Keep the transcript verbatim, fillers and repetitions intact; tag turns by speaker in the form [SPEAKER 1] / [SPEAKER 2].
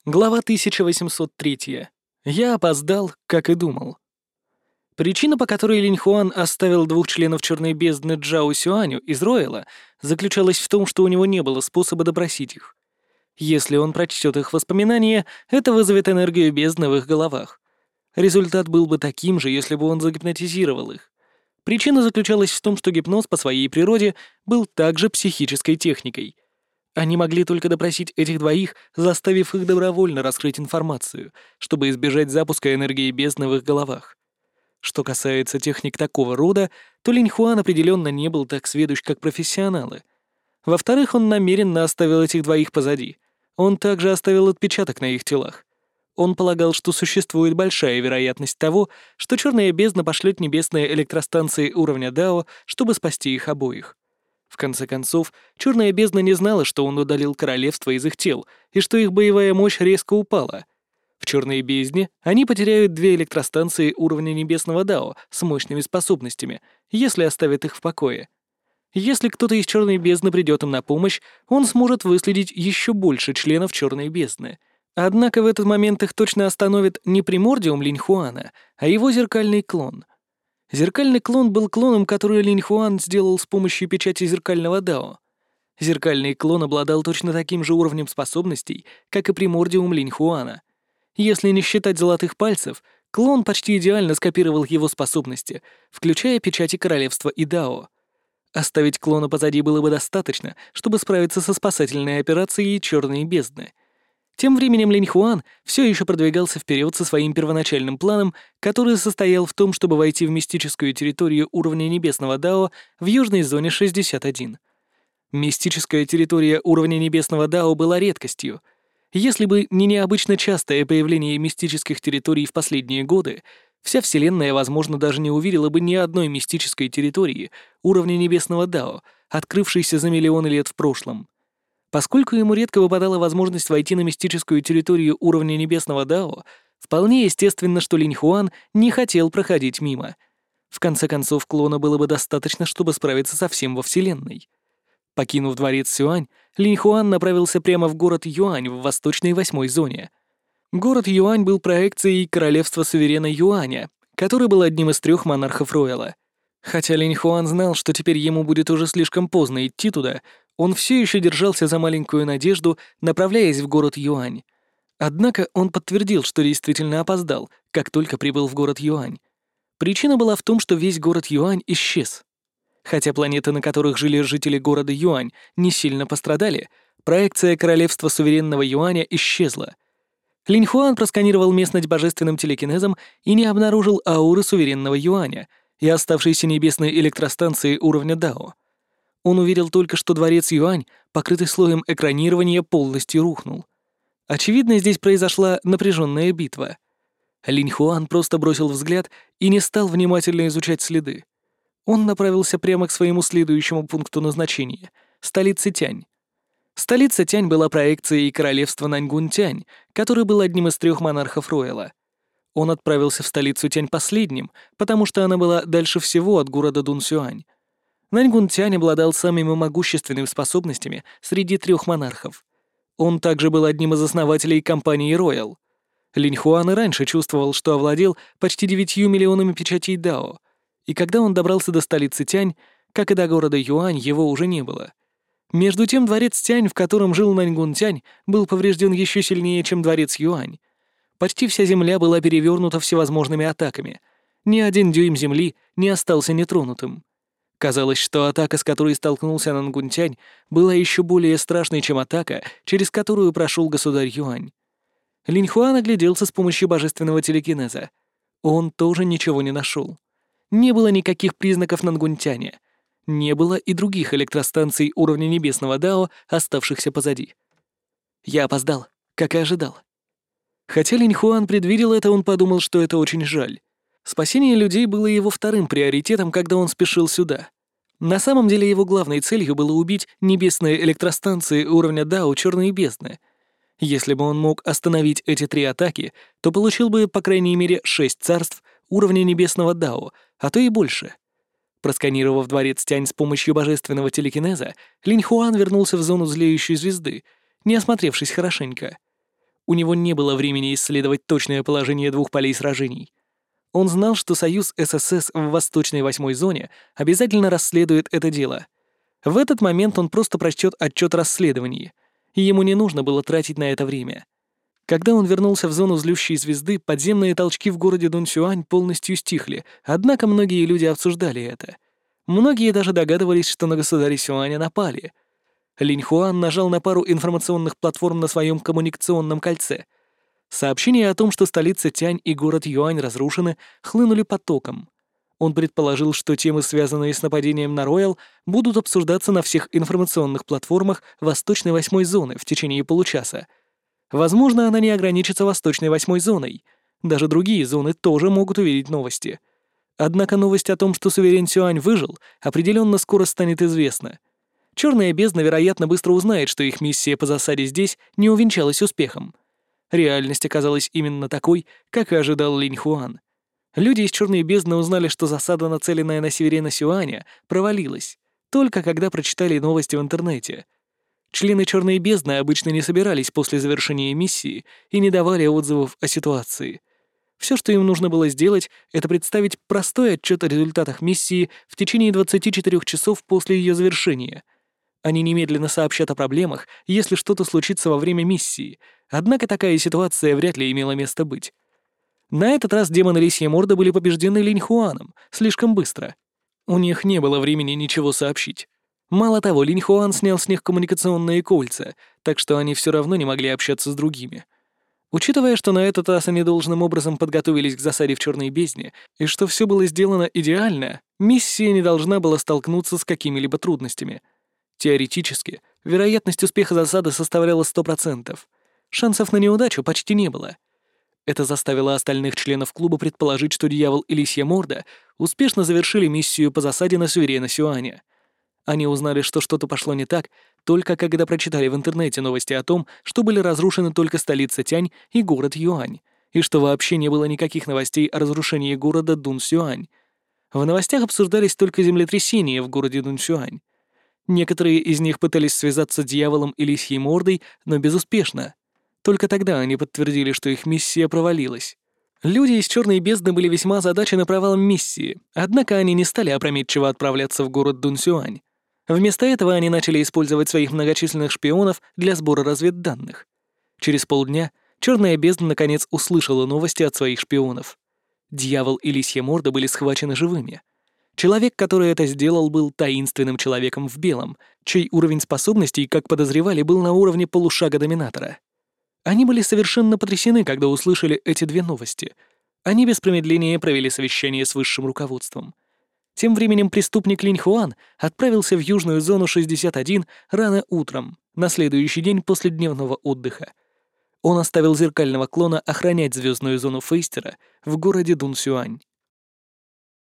[SPEAKER 1] Глава тысяча восемьсот три. Я опоздал, как и думал. Причина, по которой Линь Хуан оставил двух членов Черной бездны Джао Сюаню из Ройла, заключалась в том, что у него не было способа допросить их. Если он прочтет их воспоминания, это вызовет энергию бездны в их головах. Результат был бы таким же, если бы он загипнотизировал их. Причина заключалась в том, что гипноз по своей природе был также психической техникой. Они могли только допросить этих двоих, заставив их добровольно раскрыть информацию, чтобы избежать запуска энергии бездны в их головах. Что касается техник такого рода, то Линь Хуан определенно не был так сведущ, как профессионалы. Во-вторых, он намеренно оставил этих двоих позади. Он также оставил отпечаток на их телах. Он полагал, что существует большая вероятность того, что Черная бездна пошлет небесные электростанции уровня Дао, чтобы спасти их обоих. В конце концов, Черная бездна не знала, что он удалил королевство из их тел, и что их боевая мощь резко упала. В Черной бездне они потеряют две электростанции уровня Небесного Дао с мощными способностями, если оставят их в покое. Если кто-то из Черной бездны придет им на помощь, он сможет выследить еще больше членов Черной бездны. Однако в этот момент их точно остановит не примордиум Линь Хуана, а его зеркальный клон. Зеркальный клон был клоном, который Линь Хуан сделал с помощью печати зеркального Дао. Зеркальный клон обладал точно таким же уровнем способностей, как и примордиум Линь Хуана. Если не считать золотых пальцев, клон почти идеально скопировал его способности, включая печати королевства и Дао. Оставить клона позади было бы достаточно, чтобы справиться со спасательной операцией Черной бездны. Тем временем Линь Хуан все еще продвигался вперед со своим первоначальным планом, который состоял в том, чтобы войти в мистическую территорию уровня Небесного Дао в южной зоне шестьдесят один. Мистическая территория уровня Небесного Дао была редкостью. Если бы не необычно частое появление мистических территорий в последние годы, вся Вселенная, возможно, даже не увидела бы ни одной мистической территории уровня Небесного Дао, открывшейся за миллионы лет в прошлом. Поскольку ему редко выпадала возможность войти на мистическую территорию уровня Небесного Дао, вполне естественно, что Линь Хуан не хотел проходить мимо. В конце концов, клона было бы достаточно, чтобы справиться со всем во Вселенной. Покинув дворец Сюань, Линь Хуан направился прямо в город Юань в восточной восьмой зоне. Город Юань был проекцией королевства суверена Юаня, который был одним из трех монархов Ройла. Хотя Линь Хуан знал, что теперь ему будет уже слишком поздно идти туда, он все еще держался за маленькую надежду, направляясь в город Юань. Однако он подтвердил, что действительно опоздал, как только прибыл в город Юань. Причина была в том, что весь город Юань исчез. Хотя планеты, на которых жили жители города Юань, не сильно пострадали, проекция королевства суверенного Юаня исчезла. Линь Хуан просканировал местность божественным телекинезом и не обнаружил ауры суверенного Юаня и оставшейся небесной электростанции уровня Дао. Он увидел только, что дворец Юань, покрытый слоем экранирования, полностью рухнул. Очевидно, здесь произошла напряженная битва. Линь Хуан просто бросил взгляд и не стал внимательно изучать следы. Он направился прямо к своему следующему пункту назначения — столице Тянь. Столица Тянь была проекцией королевства Наньгун-Тянь, который был одним из трех монархов Ройла. Он отправился в столицу Тянь последним, потому что она была дальше всего от города Дунсюань. Наньгун-Тянь обладал самыми могущественными способностями среди трех монархов. Он также был одним из основателей компании Royal. Линь Хуан и раньше чувствовал, что овладел почти девятью миллионами печатей Дао, и когда он добрался до столицы Тянь, как и до города Юань, его уже не было. Между тем дворец Тянь, в котором жил Наньгун-Тянь, был поврежден еще сильнее, чем дворец Юань. Почти вся земля была перевернута всевозможными атаками. Ни один дюйм земли не остался нетронутым. Казалось, что атака, с которой столкнулся Нангун-Тянь, была еще более страшной, чем атака, через которую прошел государь Юань. Линь Хуан огляделся с помощью божественного телекинеза. Он тоже ничего не нашел. Не было никаких признаков Нангун-Тяня. Не было и других электростанций уровня Небесного Дао, оставшихся позади. Я опоздал, как и ожидал. Хотя Линь Хуан предвидел это, он подумал, что это очень жаль. Спасение людей было его вторым приоритетом, когда он спешил сюда. На самом деле его главной целью было убить небесные электростанции уровня Дао Черной бездны. Если бы он мог остановить эти три атаки, то получил бы, по крайней мере, шесть царств уровня Небесного Дао, а то и больше. Просканировав дворец Тянь с помощью божественного телекинеза, Линь Хуан вернулся в зону злеющей звезды, не осмотревшись хорошенько. У него не было времени исследовать точное положение двух полей сражений. Он знал, что Союз ССС в Восточной восьмой зоне обязательно расследует это дело. В этот момент он просто прочтет отчет о расследовании, и ему не нужно было тратить на это время. Когда он вернулся в зону злющей звезды, подземные толчки в городе Дунсюань полностью стихли, однако многие люди обсуждали это. Многие даже догадывались, что на государя Сюаня напали. Линь Хуан нажал на пару информационных платформ на своем коммуникационном кольце. Сообщения о том, что столица Тянь и город Юань разрушены, хлынули потоком. Он предположил, что темы, связанные с нападением на Роял, будут обсуждаться на всех информационных платформах Восточной восьмой зоны в течение получаса. Возможно, она не ограничится Восточной восьмой зоной. Даже другие зоны тоже могут увидеть новости. Однако новость о том, что суверен Сюань выжил, определенно скоро станет известна. Черная бездна, вероятно, быстро узнает, что их миссия по засаде здесь не увенчалась успехом. Реальность оказалась именно такой, как и ожидал Линь Хуан. Люди из Черной бездны узнали, что засада, нацеленная на суверена Сюаня, провалилась, только когда прочитали новости в интернете. Члены Черной бездны обычно не собирались после завершения миссии и не давали отзывов о ситуации. Все, что им нужно было сделать, это представить простой отчет о результатах миссии в течение двадцати четырёх часов после ее завершения. Они немедленно сообщат о проблемах, если что-то случится во время миссии, однако такая ситуация вряд ли имела место быть. На этот раз демоны Лисья Морда были побеждены Линь Хуаном слишком быстро. У них не было времени ничего сообщить. Мало того, Линь Хуан снял с них коммуникационные кольца, так что они все равно не могли общаться с другими. Учитывая, что на этот раз они должным образом подготовились к засаде в Черной бездне, и что все было сделано идеально, миссия не должна была столкнуться с какими-либо трудностями. Теоретически, вероятность успеха засады составляла сто процентов. Шансов на неудачу почти не было. Это заставило остальных членов клуба предположить, что Дьявол и Лисья Морда успешно завершили миссию по засаде на суверена Сюаня. Они узнали, что что-то пошло не так, только когда прочитали в интернете новости о том, что были разрушены только столица Тянь и город Юань, и что вообще не было никаких новостей о разрушении города Дунсюань. В новостях обсуждались только землетрясения в городе Дунсюань. Некоторые из них пытались связаться с Дьяволом и Лисьей Мордой, но безуспешно. Только тогда они подтвердили, что их миссия провалилась. Люди из Черной бездны были весьма озадачены провалом миссии, однако они не стали опрометчиво отправляться в город Дунсюань. Вместо этого они начали использовать своих многочисленных шпионов для сбора разведданных. Через полдня Черная бездна наконец услышала новости от своих шпионов. Дьявол и Лисья Морда были схвачены живыми. Человек, который это сделал, был таинственным человеком в белом, чей уровень способностей, как подозревали, был на уровне полушага Доминатора. Они были совершенно потрясены, когда услышали эти две новости. Они без промедления провели совещание с высшим руководством. Тем временем преступник Линь Хуан отправился в южную зону шестьдесят один рано утром, на следующий день после дневного отдыха. Он оставил зеркального клона охранять звездную зону Фейстера в городе Дунсюань.